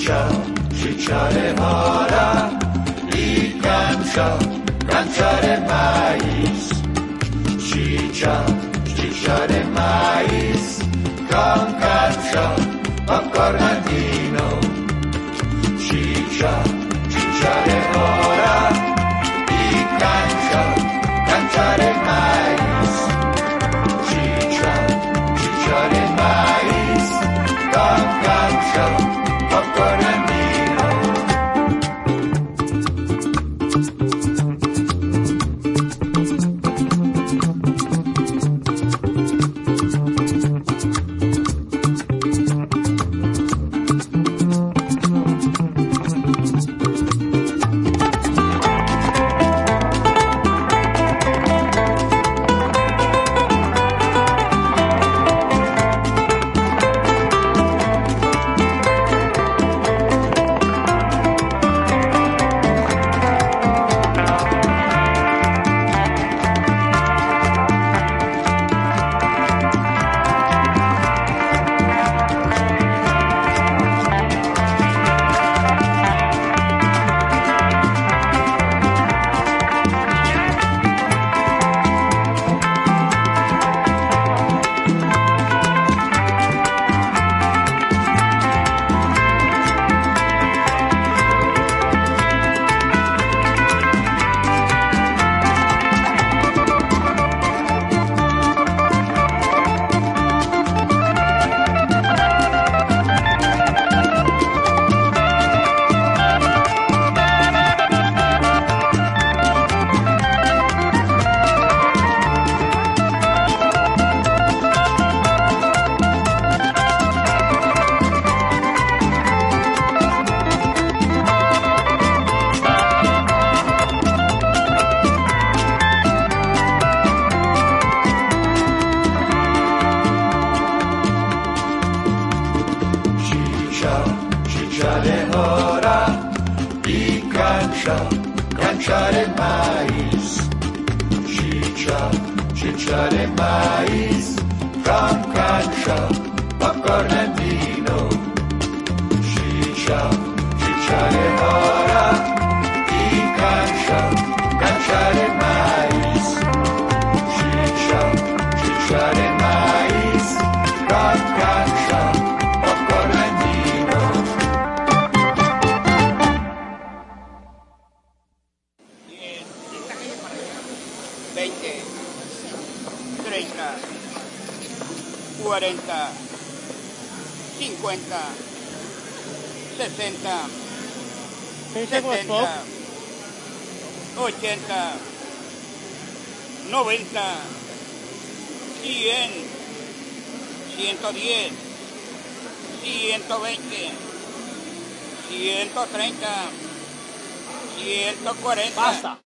chicha de mora y cancha de maíz. Chicha de maíz con cancha, popcorn andino. Chicha de mora y cancha de maíz. Chicha de maíz con cancha, popcorn andino. Chicha de mora y cancha de maíz. Chicha de maíz con cancha, popcorn andino. Chicha de mora y cancha de maíz. Chicha de maíz con cancha, popcorn andino. 20, 30, 40, 50, 60, 70, 80, 90, 100, 110, 120, 130, 140. ¡Basta!